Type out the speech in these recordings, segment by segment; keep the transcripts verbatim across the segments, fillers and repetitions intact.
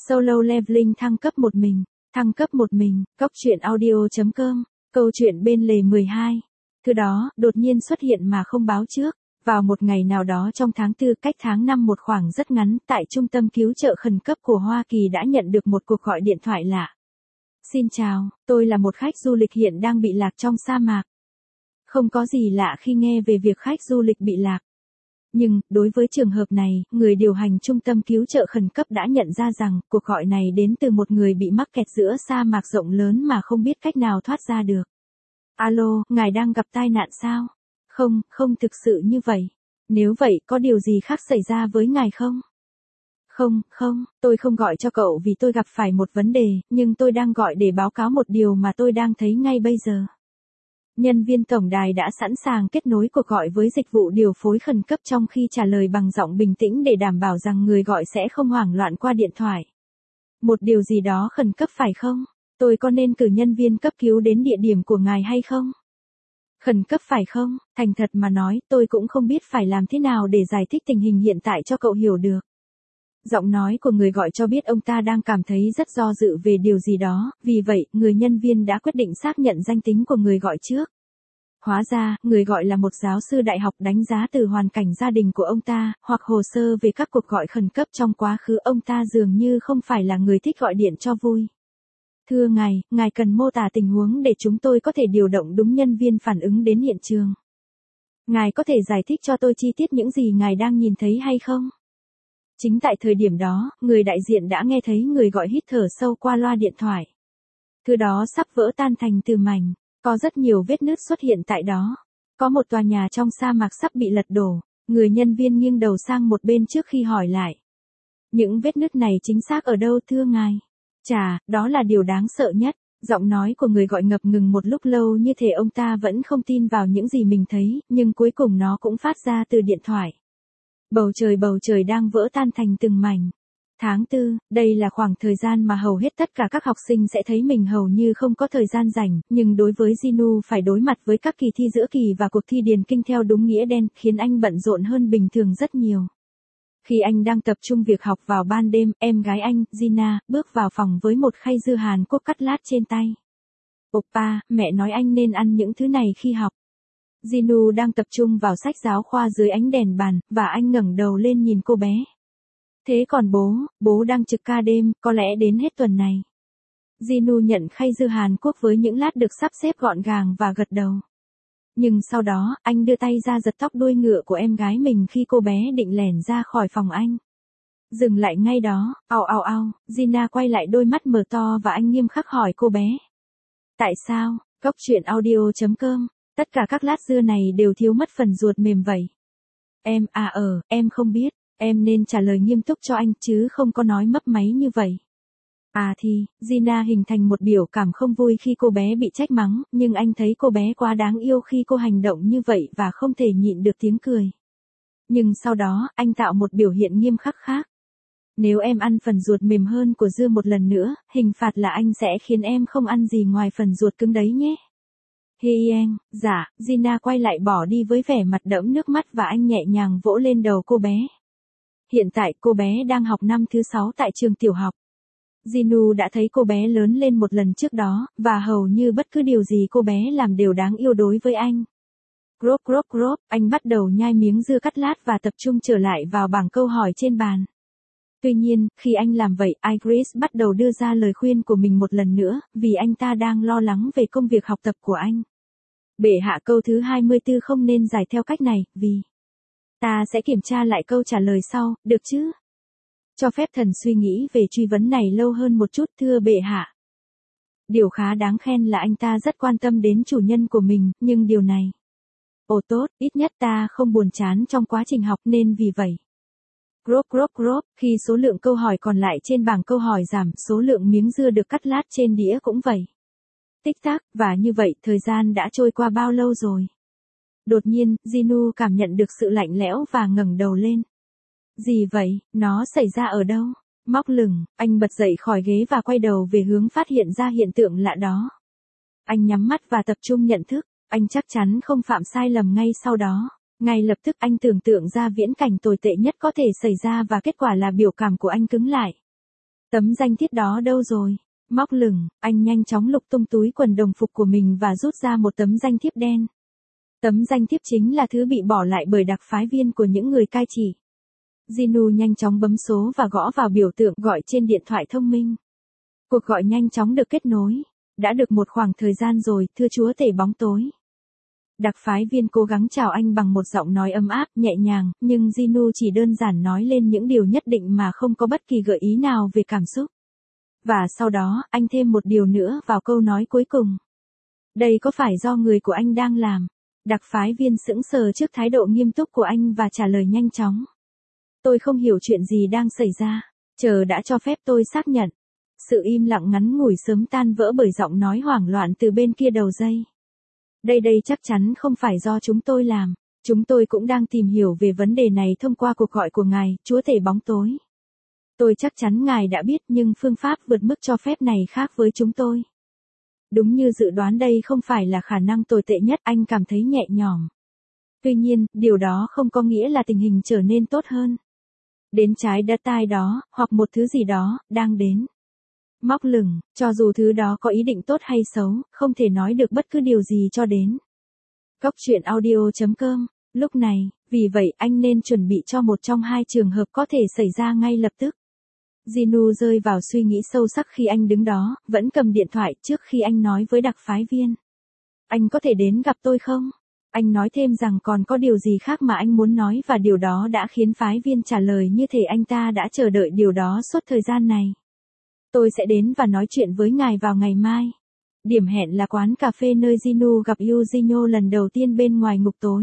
Solo Leveling thăng cấp một mình, thăng cấp một mình, Cóc truyện audio chấm com, câu chuyện bên lề mười hai. Thứ đó, đột nhiên xuất hiện mà không báo trước. Vào một ngày nào đó trong tháng tư cách tháng năm một khoảng rất ngắn, tại trung tâm cứu trợ khẩn cấp của Hoa Kỳ đã nhận được một cuộc gọi điện thoại lạ. Xin chào, tôi là một khách du lịch hiện đang bị lạc trong sa mạc. Không có gì lạ khi nghe về việc khách du lịch bị lạc. Nhưng, đối với trường hợp này, người điều hành trung tâm cứu trợ khẩn cấp đã nhận ra rằng, cuộc gọi này đến từ một người bị mắc kẹt giữa sa mạc rộng lớn mà không biết cách nào thoát ra được. Alo, ngài đang gặp tai nạn sao? Không, không thực sự như vậy. Nếu vậy, có điều gì khác xảy ra với ngài không? Không, không, tôi không gọi cho cậu vì tôi gặp phải một vấn đề, nhưng tôi đang gọi để báo cáo một điều mà tôi đang thấy ngay bây giờ. Nhân viên tổng đài đã sẵn sàng kết nối cuộc gọi với dịch vụ điều phối khẩn cấp trong khi trả lời bằng giọng bình tĩnh để đảm bảo rằng người gọi sẽ không hoảng loạn qua điện thoại. Một điều gì đó khẩn cấp phải không? Tôi có nên cử nhân viên cấp cứu đến địa điểm của ngài hay không? Khẩn cấp phải không? Thành thật mà nói, tôi cũng không biết phải làm thế nào để giải thích tình hình hiện tại cho cậu hiểu được. Giọng nói của người gọi cho biết ông ta đang cảm thấy rất do dự về điều gì đó, vì vậy, người nhân viên đã quyết định xác nhận danh tính của người gọi trước. Hóa ra, người gọi là một giáo sư đại học đánh giá từ hoàn cảnh gia đình của ông ta, hoặc hồ sơ về các cuộc gọi khẩn cấp trong quá khứ. Ông ta dường như không phải là người thích gọi điện cho vui. Thưa ngài, ngài cần mô tả tình huống để chúng tôi có thể điều động đúng nhân viên phản ứng đến hiện trường. Ngài có thể giải thích cho tôi chi tiết những gì ngài đang nhìn thấy hay không? Chính tại thời điểm đó, người đại diện đã nghe thấy người gọi hít thở sâu qua loa điện thoại. Thứ đó sắp vỡ tan thành từ mảnh, có rất nhiều vết nứt xuất hiện tại đó. Có một tòa nhà trong sa mạc sắp bị lật đổ, người nhân viên nghiêng đầu sang một bên trước khi hỏi lại. Những vết nứt này chính xác ở đâu thưa ngài? Chà, đó là điều đáng sợ nhất. Giọng nói của người gọi ngập ngừng một lúc lâu như thể ông ta vẫn không tin vào những gì mình thấy, nhưng cuối cùng nó cũng phát ra từ điện thoại. Bầu trời bầu trời đang vỡ tan thành từng mảnh. Tháng tư, đây là khoảng thời gian mà hầu hết tất cả các học sinh sẽ thấy mình hầu như không có thời gian rảnh, nhưng đối với Jinu phải đối mặt với các kỳ thi giữa kỳ và cuộc thi điền kinh theo đúng nghĩa đen, khiến anh bận rộn hơn bình thường rất nhiều. Khi anh đang tập trung việc học vào ban đêm, em gái anh, Gina, bước vào phòng với một khay dưa Hàn Quốc cắt lát trên tay. Oppa, mẹ nói anh nên ăn những thứ này khi học. Jinu đang tập trung vào sách giáo khoa dưới ánh đèn bàn, và anh ngẩng đầu lên nhìn cô bé. Thế còn bố, bố đang trực ca đêm, có lẽ đến hết tuần này. Jinu nhận khay dưa Hàn Quốc với những lát được sắp xếp gọn gàng và gật đầu. Nhưng sau đó, anh đưa tay ra giật tóc đuôi ngựa của em gái mình khi cô bé định lẻn ra khỏi phòng anh. Dừng lại ngay đó, ao ao ao, Gina quay lại đôi mắt mở to và anh nghiêm khắc hỏi cô bé. Tại sao, Cóc truyện audio chấm com, tất cả các lát dưa này đều thiếu mất phần ruột mềm vậy? Em, à ờ, em không biết, em nên trả lời nghiêm túc cho anh chứ không có nói mấp máy như vậy. À thì, Gina hình thành một biểu cảm không vui khi cô bé bị trách mắng, nhưng anh thấy cô bé quá đáng yêu khi cô hành động như vậy và không thể nhịn được tiếng cười. Nhưng sau đó, anh tạo một biểu hiện nghiêm khắc khác. Nếu em ăn phần ruột mềm hơn của dưa một lần nữa, hình phạt là anh sẽ khiến em không ăn gì ngoài phần ruột cứng đấy nhé. Hien, dạ, Gina quay lại bỏ đi với vẻ mặt đẫm nước mắt và anh nhẹ nhàng vỗ lên đầu cô bé. Hiện tại cô bé đang học năm thứ sáu tại trường tiểu học. Jinu đã thấy cô bé lớn lên một lần trước đó, và hầu như bất cứ điều gì cô bé làm đều đáng yêu đối với anh. Grop grop grop, anh bắt đầu nhai miếng dưa cắt lát và tập trung trở lại vào bảng câu hỏi trên bàn. Tuy nhiên, khi anh làm vậy, Iris bắt đầu đưa ra lời khuyên của mình một lần nữa, vì anh ta đang lo lắng về công việc học tập của anh. Bệ hạ câu thứ hai mươi tư không nên giải theo cách này, vì... Ta sẽ kiểm tra lại câu trả lời sau, được chứ? Cho phép thần suy nghĩ về truy vấn này lâu hơn một chút thưa bệ hạ. Điều khá đáng khen là anh ta rất quan tâm đến chủ nhân của mình, nhưng điều này... Ồ tốt, ít nhất ta không buồn chán trong quá trình học nên vì vậy. Grop grop grop, khi số lượng câu hỏi còn lại trên bảng câu hỏi giảm, số lượng miếng dưa được cắt lát trên đĩa cũng vậy. Tích tắc, và như vậy, thời gian đã trôi qua bao lâu rồi? Đột nhiên, Jinu cảm nhận được sự lạnh lẽo và ngẩng đầu lên. Gì vậy, nó xảy ra ở đâu? Móc lửng, anh bật dậy khỏi ghế và quay đầu về hướng phát hiện ra hiện tượng lạ đó. Anh nhắm mắt và tập trung nhận thức, anh chắc chắn không phạm sai lầm ngay sau đó. Ngay lập tức anh tưởng tượng ra viễn cảnh tồi tệ nhất có thể xảy ra và kết quả là biểu cảm của anh cứng lại. Tấm danh thiếp đó đâu rồi? Móc lửng, anh nhanh chóng lục tung túi quần đồng phục của mình và rút ra một tấm danh thiếp đen. Tấm danh thiếp chính là thứ bị bỏ lại bởi đặc phái viên của những người cai trị. Jinu nhanh chóng bấm số và gõ vào biểu tượng gọi trên điện thoại thông minh. Cuộc gọi nhanh chóng được kết nối. Đã được một khoảng thời gian rồi, thưa chúa tể bóng tối. Đặc phái viên cố gắng chào anh bằng một giọng nói ấm áp, nhẹ nhàng, nhưng Jinu chỉ đơn giản nói lên những điều nhất định mà không có bất kỳ gợi ý nào về cảm xúc. Và sau đó, anh thêm một điều nữa vào câu nói cuối cùng. Đây có phải do người của anh đang làm? Đặc phái viên sững sờ trước thái độ nghiêm túc của anh và trả lời nhanh chóng. Tôi không hiểu chuyện gì đang xảy ra. Chờ đã cho phép tôi xác nhận. Sự im lặng ngắn ngủi sớm tan vỡ bởi giọng nói hoảng loạn từ bên kia đầu dây. Đây đây chắc chắn không phải do chúng tôi làm. Chúng tôi cũng đang tìm hiểu về vấn đề này thông qua cuộc gọi của ngài, chúa tể bóng tối. Tôi chắc chắn ngài đã biết nhưng phương pháp vượt mức cho phép này khác với chúng tôi. Đúng như dự đoán đây không phải là khả năng tồi tệ nhất, anh cảm thấy nhẹ nhõm. Tuy nhiên, điều đó không có nghĩa là tình hình trở nên tốt hơn. Đến trái đất tai đó, hoặc một thứ gì đó, đang đến. Móc lửng, cho dù thứ đó có ý định tốt hay xấu, không thể nói được bất cứ điều gì cho đến. Cốc truyện audio chấm com. Lúc này, vì vậy anh nên chuẩn bị cho một trong hai trường hợp có thể xảy ra ngay lập tức. Jinu rơi vào suy nghĩ sâu sắc khi anh đứng đó, vẫn cầm điện thoại trước khi anh nói với đặc phái viên. Anh có thể đến gặp tôi không? Anh nói thêm rằng còn có điều gì khác mà anh muốn nói và điều đó đã khiến phái viên trả lời như thể anh ta đã chờ đợi điều đó suốt thời gian này. Tôi sẽ đến và nói chuyện với ngài vào ngày mai. Điểm hẹn là quán cà phê nơi Jinu gặp Eugenio lần đầu tiên bên ngoài ngục tối.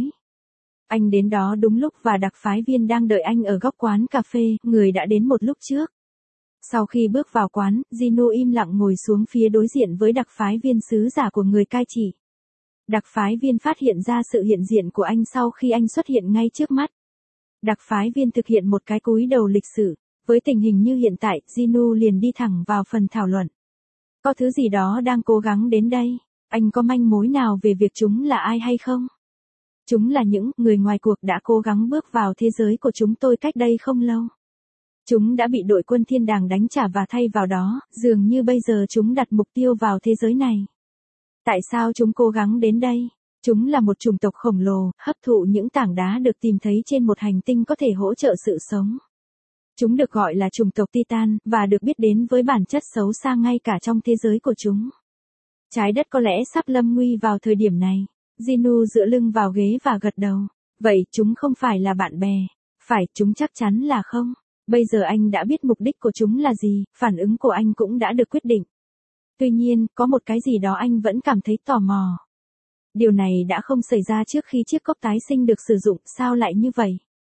Anh đến đó đúng lúc và đặc phái viên đang đợi anh ở góc quán cà phê, người đã đến một lúc trước. Sau khi bước vào quán, Jinu im lặng ngồi xuống phía đối diện với đặc phái viên sứ giả của người cai trị. Đặc phái viên phát hiện ra sự hiện diện của anh sau khi anh xuất hiện ngay trước mắt. Đặc phái viên thực hiện một cái cúi đầu lịch sự. Với tình hình như hiện tại, Jinu liền đi thẳng vào phần thảo luận. Có thứ gì đó đang cố gắng đến đây. Anh có manh mối nào về việc chúng là ai hay không? Chúng là những người ngoài cuộc đã cố gắng bước vào thế giới của chúng tôi cách đây không lâu. Chúng đã bị đội quân thiên đàng đánh trả và thay vào đó, dường như bây giờ chúng đặt mục tiêu vào thế giới này. Tại sao chúng cố gắng đến đây? Chúng là một chủng tộc khổng lồ, hấp thụ những tảng đá được tìm thấy trên một hành tinh có thể hỗ trợ sự sống. Chúng được gọi là chủng tộc Titan, và được biết đến với bản chất xấu xa ngay cả trong thế giới của chúng. Trái đất có lẽ sắp lâm nguy vào thời điểm này. Jinu dựa lưng vào ghế và gật đầu. Vậy chúng không phải là bạn bè. Phải, chúng chắc chắn là không. Bây giờ anh đã biết mục đích của chúng là gì, phản ứng của anh cũng đã được quyết định. Tuy nhiên, có một cái gì đó anh vẫn cảm thấy tò mò. Điều này đã không xảy ra trước khi chiếc cốc tái sinh được sử dụng, sao lại như vậy?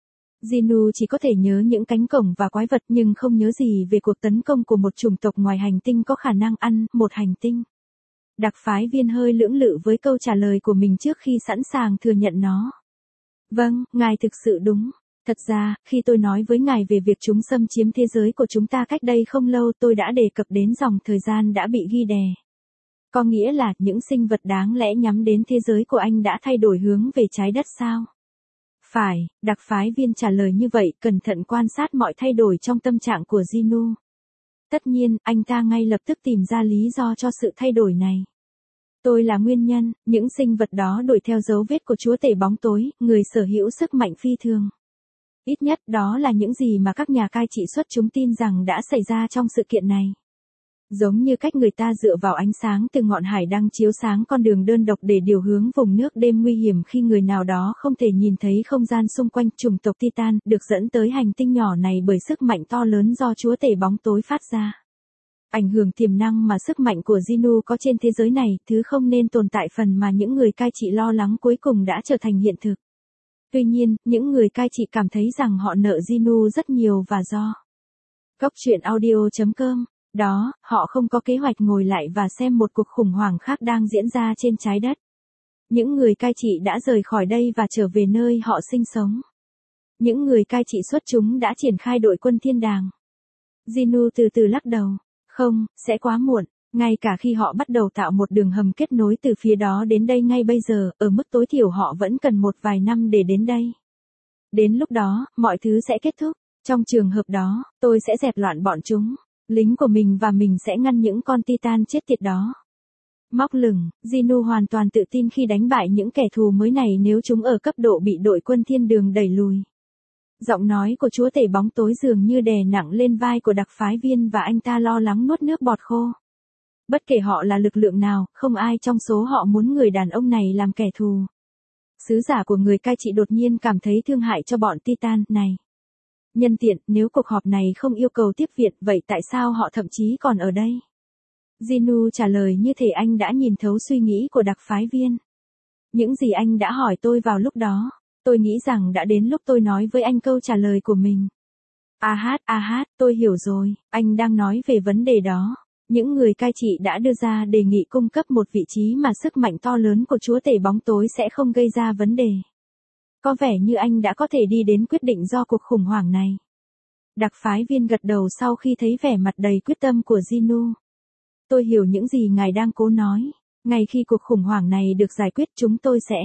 Jinu chỉ có thể nhớ những cánh cổng và quái vật nhưng không nhớ gì về cuộc tấn công của một chủng tộc ngoài hành tinh có khả năng ăn một hành tinh. Đặc phái viên hơi lưỡng lự với câu trả lời của mình trước khi sẵn sàng thừa nhận nó. Vâng, ngài thực sự đúng. Thật ra, khi tôi nói với ngài về việc chúng xâm chiếm thế giới của chúng ta cách đây không lâu tôi đã đề cập đến dòng thời gian đã bị ghi đè. Có nghĩa là những sinh vật đáng lẽ nhắm đến thế giới của anh đã thay đổi hướng về trái đất sao? Phải, đặc phái viên trả lời như vậy, cẩn thận quan sát mọi thay đổi trong tâm trạng của Jinu. Tất nhiên, anh ta ngay lập tức tìm ra lý do cho sự thay đổi này. Tôi là nguyên nhân, những sinh vật đó đuổi theo dấu vết của chúa tể bóng tối, người sở hữu sức mạnh phi thường. Ít nhất đó là những gì mà các nhà cai trị xuất chúng tin rằng đã xảy ra trong sự kiện này. Giống như cách người ta dựa vào ánh sáng từ ngọn hải đăng chiếu sáng con đường đơn độc để điều hướng vùng nước đêm nguy hiểm khi người nào đó không thể nhìn thấy không gian xung quanh. Chủng tộc Titan được dẫn tới hành tinh nhỏ này bởi sức mạnh to lớn do chúa tể bóng tối phát ra. Ảnh hưởng tiềm năng mà sức mạnh của Jinu có trên thế giới này, thứ không nên tồn tại phần mà những người cai trị lo lắng cuối cùng đã trở thành hiện thực. Tuy nhiên, những người cai trị cảm thấy rằng họ nợ Jinu rất nhiều và do Cốc truyện audio chấm com. Đó, họ không có kế hoạch ngồi lại và xem một cuộc khủng hoảng khác đang diễn ra trên trái đất. Những người cai trị đã rời khỏi đây và trở về nơi họ sinh sống. Những người cai trị xuất chúng đã triển khai đội quân thiên đàng. Jinu từ từ lắc đầu. Không, sẽ quá muộn. Ngay cả khi họ bắt đầu tạo một đường hầm kết nối từ phía đó đến đây ngay bây giờ, ở mức tối thiểu họ vẫn cần một vài năm để đến đây. Đến lúc đó, mọi thứ sẽ kết thúc. Trong trường hợp đó, tôi sẽ dẹp loạn bọn chúng. Lính của mình và mình sẽ ngăn những con Titan chết tiệt đó. Móc lửng, Jinnu hoàn toàn tự tin khi đánh bại những kẻ thù mới này nếu chúng ở cấp độ bị đội quân thiên đường đẩy lùi. Giọng nói của chúa tể bóng tối dường như đè nặng lên vai của đặc phái viên và anh ta lo lắng nuốt nước bọt khô. Bất kể họ là lực lượng nào, không ai trong số họ muốn người đàn ông này làm kẻ thù. Sứ giả của người cai trị đột nhiên cảm thấy thương hại cho bọn Titan này. Nhân tiện, nếu cuộc họp này không yêu cầu tiếp viện, vậy tại sao họ thậm chí còn ở đây? Jinnu trả lời như thể anh đã nhìn thấu suy nghĩ của đặc phái viên. Những gì anh đã hỏi tôi vào lúc đó, tôi nghĩ rằng đã đến lúc tôi nói với anh câu trả lời của mình. À hát, à hát, tôi hiểu rồi, anh đang nói về vấn đề đó. Những người cai trị đã đưa ra đề nghị cung cấp một vị trí mà sức mạnh to lớn của chúa tể bóng tối sẽ không gây ra vấn đề. Có vẻ như anh đã có thể đi đến quyết định do cuộc khủng hoảng này. Đặc phái viên gật đầu sau khi thấy vẻ mặt đầy quyết tâm của Jinnu. Tôi hiểu những gì ngài đang cố nói. Ngay khi cuộc khủng hoảng này được giải quyết chúng tôi sẽ...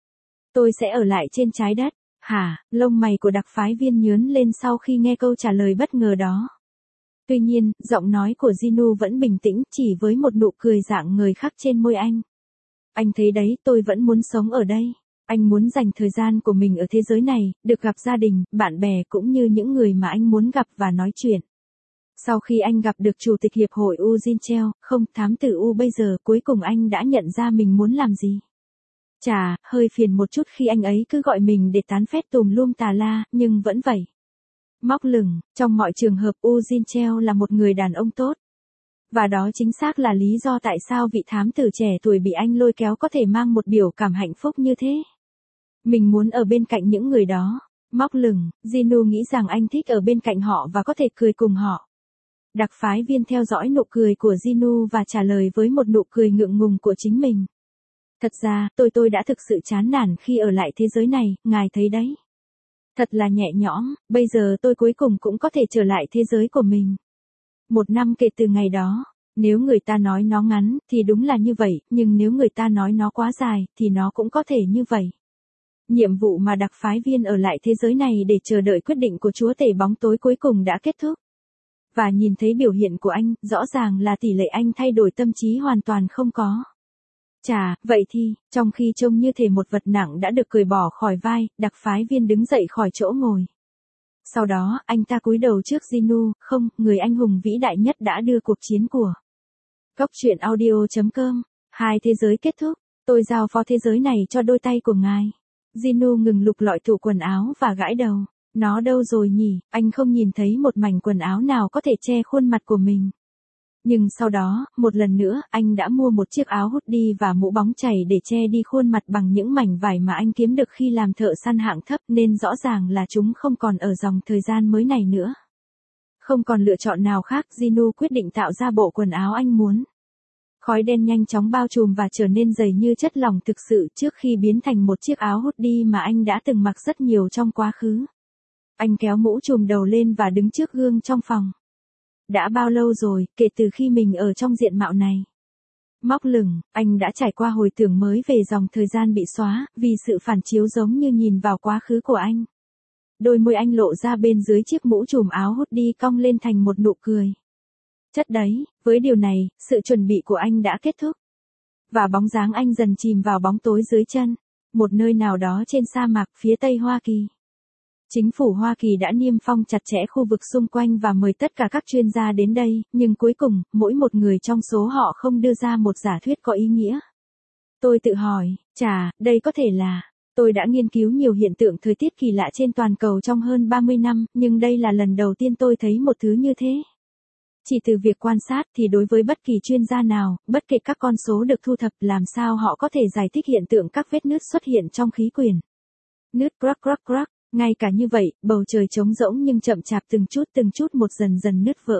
Tôi sẽ ở lại trên trái đất. Hả, lông mày của đặc phái viên nhướng lên sau khi nghe câu trả lời bất ngờ đó. Tuy nhiên, giọng nói của Jinnu vẫn bình tĩnh chỉ với một nụ cười dạng người khác trên môi anh. Anh thấy đấy, tôi vẫn muốn sống ở đây. Anh muốn dành thời gian của mình ở thế giới này, được gặp gia đình, bạn bè cũng như những người mà anh muốn gặp và nói chuyện. Sau khi anh gặp được chủ tịch hiệp hội U Jincheo, không, thám tử U bây giờ, cuối cùng anh đã nhận ra mình muốn làm gì. Chà, hơi phiền một chút khi anh ấy cứ gọi mình để tán phét tùm lum tà la, nhưng vẫn vậy. Móc lửng, trong mọi trường hợp U Jincheo là một người đàn ông tốt. Và đó chính xác là lý do tại sao vị thám tử trẻ tuổi bị anh lôi kéo có thể mang một biểu cảm hạnh phúc như thế. Mình muốn ở bên cạnh những người đó. Móc lửng, Jinnu nghĩ rằng anh thích ở bên cạnh họ và có thể cười cùng họ. Đặc phái viên theo dõi nụ cười của Jinnu và trả lời với một nụ cười ngượng ngùng của chính mình. Thật ra, tôi tôi đã thực sự chán nản khi ở lại thế giới này, ngài thấy đấy. Thật là nhẹ nhõm, bây giờ tôi cuối cùng cũng có thể trở lại thế giới của mình. Một năm kể từ ngày đó, nếu người ta nói nó ngắn, thì đúng là như vậy, nhưng nếu người ta nói nó quá dài, thì nó cũng có thể như vậy. Nhiệm vụ mà đặc phái viên ở lại thế giới này để chờ đợi quyết định của chúa tể bóng tối cuối cùng đã kết thúc. Và nhìn thấy biểu hiện của anh, rõ ràng là tỷ lệ anh thay đổi tâm trí hoàn toàn không có. Chà, vậy thì, trong khi trông như thể một vật nặng đã được cởi bỏ khỏi vai, đặc phái viên đứng dậy khỏi chỗ ngồi. Sau đó, anh ta cúi đầu trước Jinnu, không, người anh hùng vĩ đại nhất đã đưa cuộc chiến của. Cốc truyện audio chấm com, hai thế giới kết thúc, tôi giao phó thế giới này cho đôi tay của ngài. Jinnu ngừng lục lọi tủ quần áo và gãi đầu. Nó đâu rồi nhỉ, anh không nhìn thấy một mảnh quần áo nào có thể che khuôn mặt của mình. Nhưng sau đó, một lần nữa, anh đã mua một chiếc áo hoodie và mũ bóng chảy để che đi khuôn mặt bằng những mảnh vải mà anh kiếm được khi làm thợ săn hạng thấp, nên rõ ràng là chúng không còn ở dòng thời gian mới này nữa. Không còn lựa chọn nào khác, Jinnu quyết định tạo ra bộ quần áo anh muốn. Khói đen nhanh chóng bao trùm và trở nên dày như chất lỏng thực sự trước khi biến thành một chiếc áo hoodie mà anh đã từng mặc rất nhiều trong quá khứ. Anh kéo mũ trùm đầu lên và đứng trước gương trong phòng. Đã bao lâu rồi, kể từ khi mình ở trong diện mạo này? Móc lửng, anh đã trải qua hồi tưởng mới về dòng thời gian bị xóa, vì sự phản chiếu giống như nhìn vào quá khứ của anh. Đôi môi anh lộ ra bên dưới chiếc mũ trùm áo hoodie cong lên thành một nụ cười. Chất đấy, với điều này, sự chuẩn bị của anh đã kết thúc. Và bóng dáng anh dần chìm vào bóng tối dưới chân, một nơi nào đó trên sa mạc phía tây Hoa Kỳ. Chính phủ Hoa Kỳ đã niêm phong chặt chẽ khu vực xung quanh và mời tất cả các chuyên gia đến đây, nhưng cuối cùng, mỗi một người trong số họ không đưa ra một giả thuyết có ý nghĩa. Tôi tự hỏi, chà, đây có thể là... Tôi đã nghiên cứu nhiều hiện tượng thời tiết kỳ lạ trên toàn cầu trong hơn ba mươi năm, nhưng đây là lần đầu tiên tôi thấy một thứ như thế. Chỉ từ việc quan sát thì đối với bất kỳ chuyên gia nào, bất kể các con số được thu thập làm sao họ có thể giải thích hiện tượng các vết nứt xuất hiện trong khí quyển. Nứt crack crack crack. Ngay cả như vậy, bầu trời trống rỗng nhưng chậm chạp từng chút từng chút một dần dần nứt vỡ.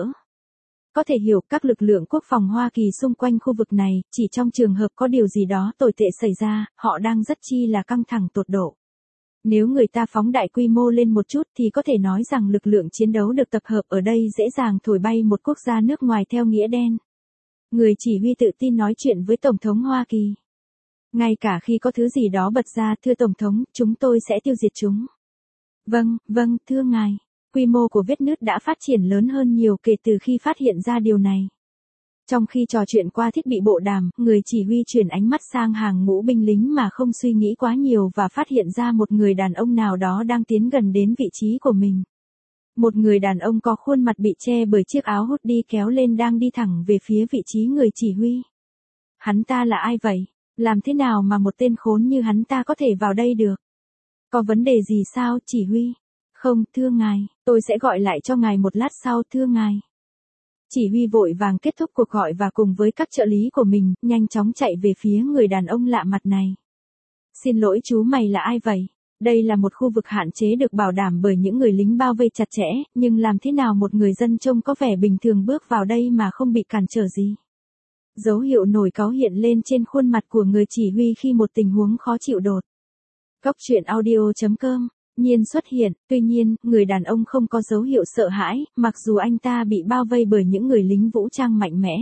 Có thể hiểu các lực lượng quốc phòng Hoa Kỳ xung quanh khu vực này, chỉ trong trường hợp có điều gì đó tồi tệ xảy ra, họ đang rất chi là căng thẳng tột độ. Nếu người ta phóng đại quy mô lên một chút thì có thể nói rằng lực lượng chiến đấu được tập hợp ở đây dễ dàng thổi bay một quốc gia nước ngoài theo nghĩa đen. Người chỉ huy tự tin nói chuyện với Tổng thống Hoa Kỳ. Ngay cả khi có thứ gì đó bật ra, thưa Tổng thống, chúng tôi sẽ tiêu diệt chúng. Vâng, vâng, thưa ngài. quy mô của vết nứt đã phát triển lớn hơn nhiều kể từ khi phát hiện ra điều này. Trong khi trò chuyện qua thiết bị bộ đàm, người chỉ huy chuyển ánh mắt sang hàng ngũ binh lính mà không suy nghĩ quá nhiều và phát hiện ra một người đàn ông nào đó đang tiến gần đến vị trí của mình. Một người đàn ông có khuôn mặt bị che bởi chiếc áo hoodie kéo lên đang đi thẳng về phía vị trí người chỉ huy. Hắn ta là ai vậy? Làm thế nào mà một tên khốn như hắn ta có thể vào đây được? Có vấn đề gì sao, chỉ huy? Không, thưa ngài, tôi sẽ gọi lại cho ngài một lát sau, thưa ngài. Chỉ huy vội vàng kết thúc cuộc gọi và cùng với các trợ lý của mình, nhanh chóng chạy về phía người đàn ông lạ mặt này. Xin lỗi chú, mày là ai vậy? Đây là một khu vực hạn chế được bảo đảm bởi những người lính bao vây chặt chẽ, nhưng làm thế nào một người dân trông có vẻ bình thường bước vào đây mà không bị cản trở gì? Dấu hiệu nổi cáu hiện lên trên khuôn mặt của người chỉ huy khi một tình huống khó chịu đột. Cóc truyện audio chấm com nhiên xuất hiện, tuy nhiên, người đàn ông không có dấu hiệu sợ hãi, mặc dù anh ta bị bao vây bởi những người lính vũ trang mạnh mẽ.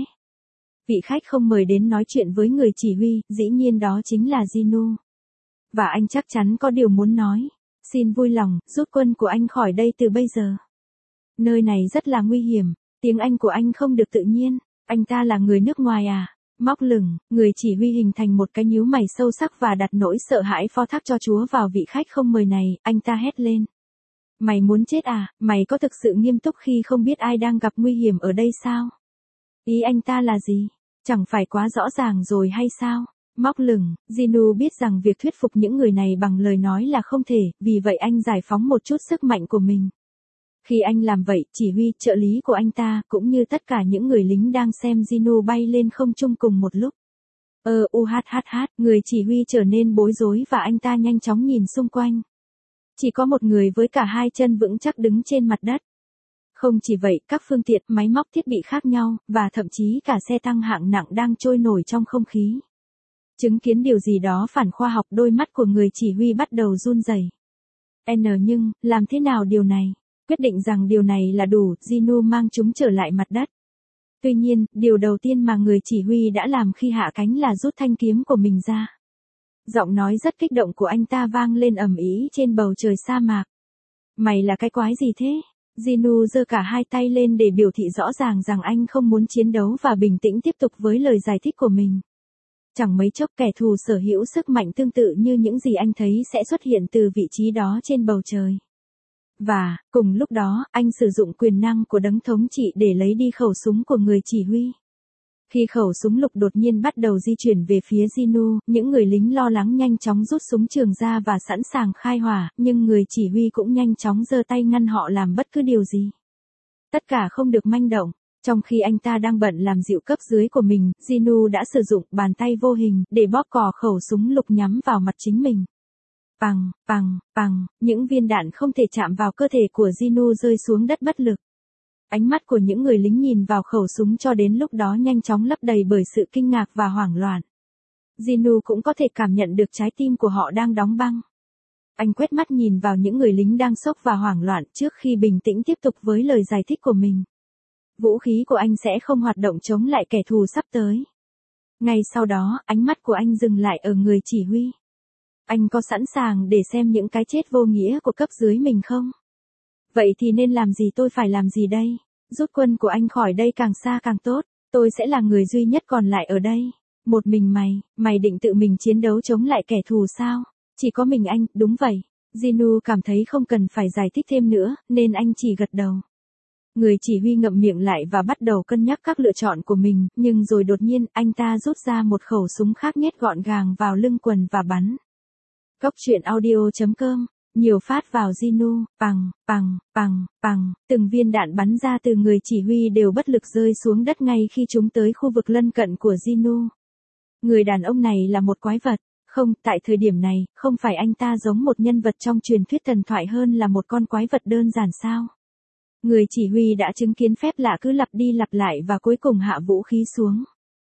Vị khách không mời đến nói chuyện với người chỉ huy, dĩ nhiên đó chính là Jinu. Và anh chắc chắn có điều muốn nói. Xin vui lòng, rút quân của anh khỏi đây từ bây giờ. Nơi này rất là nguy hiểm, tiếng Anh của anh không được tự nhiên, anh ta là người nước ngoài à? Móc lửng, người chỉ huy hình thành một cái nhíu mày sâu sắc và đặt nỗi sợ hãi phó thác cho Chúa vào vị khách không mời này, anh ta hét lên. Mày muốn chết à, mày có thực sự nghiêm túc khi không biết ai đang gặp nguy hiểm ở đây sao? Ý anh ta là gì? Chẳng phải quá rõ ràng rồi hay sao? Móc lửng, Jinu biết rằng việc thuyết phục những người này bằng lời nói là không thể, vì vậy anh giải phóng một chút sức mạnh của mình. Khi anh làm vậy, chỉ huy, trợ lý của anh ta, cũng như tất cả những người lính đang xem Jinu bay lên không trung cùng một lúc. Ờ, u hát hát hát, người chỉ huy trở nên bối rối và anh ta nhanh chóng nhìn xung quanh. Chỉ có một người với cả hai chân vững chắc đứng trên mặt đất. Không chỉ vậy, các phương tiện, máy móc thiết bị khác nhau, và thậm chí cả xe tăng hạng nặng đang trôi nổi trong không khí. Chứng kiến điều gì đó phản khoa học, đôi mắt của người chỉ huy bắt đầu run rẩy. N nhưng, làm thế nào điều này? Quyết định rằng điều này là đủ, Jinu mang chúng trở lại mặt đất. Tuy nhiên, điều đầu tiên mà người chỉ huy đã làm khi hạ cánh là rút thanh kiếm của mình ra. Giọng nói rất kích động của anh ta vang lên ầm ĩ trên bầu trời sa mạc. Mày là cái quái gì thế? Jinu giơ cả hai tay lên để biểu thị rõ ràng rằng anh không muốn chiến đấu và bình tĩnh tiếp tục với lời giải thích của mình. Chẳng mấy chốc kẻ thù sở hữu sức mạnh tương tự như những gì anh thấy sẽ xuất hiện từ vị trí đó trên bầu trời. Và, cùng lúc đó, anh sử dụng quyền năng của đấng thống trị để lấy đi khẩu súng của người chỉ huy. Khi khẩu súng lục đột nhiên bắt đầu di chuyển về phía Jinu, những người lính lo lắng nhanh chóng rút súng trường ra và sẵn sàng khai hỏa, nhưng người chỉ huy cũng nhanh chóng giơ tay ngăn họ làm bất cứ điều gì. Tất cả không được manh động. Trong khi anh ta đang bận làm dịu cấp dưới của mình, Jinu đã sử dụng bàn tay vô hình để bóp cò khẩu súng lục nhắm vào mặt chính mình. Pằng, pằng, pằng, những viên đạn không thể chạm vào cơ thể của Jinu rơi xuống đất bất lực. Ánh mắt của những người lính nhìn vào khẩu súng cho đến lúc đó nhanh chóng lấp đầy bởi sự kinh ngạc và hoảng loạn. Jinu cũng có thể cảm nhận được trái tim của họ đang đóng băng. Anh quét mắt nhìn vào những người lính đang sốc và hoảng loạn trước khi bình tĩnh tiếp tục với lời giải thích của mình. Vũ khí của anh sẽ không hoạt động chống lại kẻ thù sắp tới. Ngay sau đó, ánh mắt của anh dừng lại ở người chỉ huy. Anh có sẵn sàng để xem những cái chết vô nghĩa của cấp dưới mình không? Vậy thì nên làm gì, tôi phải làm gì đây? Rút quân của anh khỏi đây càng xa càng tốt, tôi sẽ là người duy nhất còn lại ở đây. Một mình mày, mày định tự mình chiến đấu chống lại kẻ thù sao? Chỉ có mình anh, đúng vậy. Jinu cảm thấy không cần phải giải thích thêm nữa, nên anh chỉ gật đầu. Người chỉ huy ngậm miệng lại và bắt đầu cân nhắc các lựa chọn của mình, nhưng rồi đột nhiên, anh ta rút ra một khẩu súng khác nhét gọn gàng vào lưng quần và bắn. Cóc truyện audio chấm com, nhiều phát vào Jinu, pằng, pằng, pằng, pằng, từng viên đạn bắn ra từ người chỉ huy đều bất lực rơi xuống đất ngay khi chúng tới khu vực lân cận của Jinu. Người đàn ông này là một quái vật. Không, tại thời điểm này, không phải anh ta giống một nhân vật trong truyền thuyết thần thoại hơn là một con quái vật đơn giản sao? Người chỉ huy đã chứng kiến phép lạ cứ lặp đi lặp lại và cuối cùng hạ vũ khí xuống.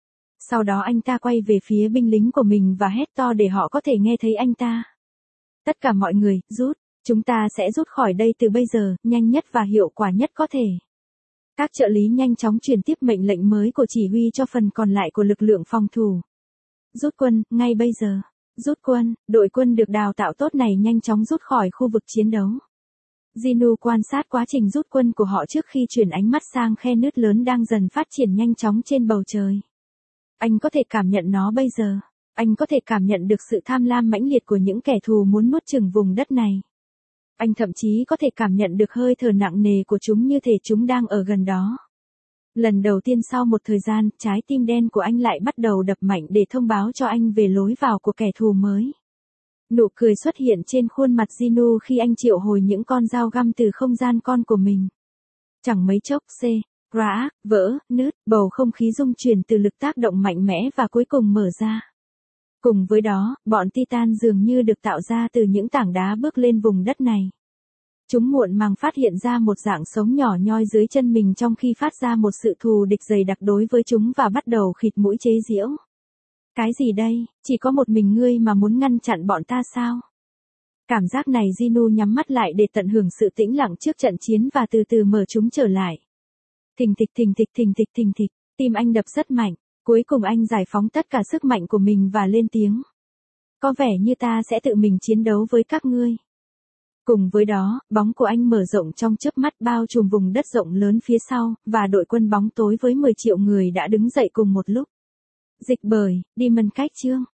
Sau đó anh ta quay về phía binh lính của mình và hét to để họ có thể nghe thấy anh ta. Tất cả mọi người, rút, chúng ta sẽ rút khỏi đây từ bây giờ, nhanh nhất và hiệu quả nhất có thể. Các trợ lý nhanh chóng truyền tiếp mệnh lệnh mới của chỉ huy cho phần còn lại của lực lượng phòng thủ. Rút quân, ngay bây giờ. Rút quân, đội quân được đào tạo tốt này nhanh chóng rút khỏi khu vực chiến đấu. Ginu quan sát quá trình rút quân của họ trước khi chuyển ánh mắt sang khe nứt lớn đang dần phát triển nhanh chóng trên bầu trời. Anh có thể cảm nhận nó bây giờ. Anh có thể cảm nhận được sự tham lam mãnh liệt của những kẻ thù muốn nuốt chửng vùng đất này. Anh thậm chí có thể cảm nhận được hơi thở nặng nề của chúng như thể chúng đang ở gần đó. Lần đầu tiên sau một thời gian, trái tim đen của anh lại bắt đầu đập mạnh để thông báo cho anh về lối vào của kẻ thù mới. Nụ cười xuất hiện trên khuôn mặt Ginu khi anh triệu hồi những con dao găm từ không gian con của mình. Chẳng mấy chốc C, ra, vỡ, nứt, bầu không khí rung chuyển từ lực tác động mạnh mẽ và cuối cùng mở ra. Cùng với đó, bọn Titan dường như được tạo ra từ những tảng đá bước lên vùng đất này. Chúng muộn màng phát hiện ra một dạng sống nhỏ nhoi dưới chân mình trong khi phát ra một sự thù địch dày đặc đối với chúng và bắt đầu khịt mũi chế giễu. Cái gì đây, chỉ có một mình ngươi mà muốn ngăn chặn bọn ta sao? Cảm giác này Ginu nhắm mắt lại để tận hưởng sự tĩnh lặng trước trận chiến và từ từ mở chúng trở lại. Thình thịch thình thịch thình thịch thình thịch, tim anh đập rất mạnh, cuối cùng anh giải phóng tất cả sức mạnh của mình và lên tiếng. Có vẻ như ta sẽ tự mình chiến đấu với các ngươi. Cùng với đó, bóng của anh mở rộng trong chớp mắt bao trùm vùng đất rộng lớn phía sau, và đội quân bóng tối với mười triệu người đã đứng dậy cùng một lúc. Dịch bởi, Demon Cách chương.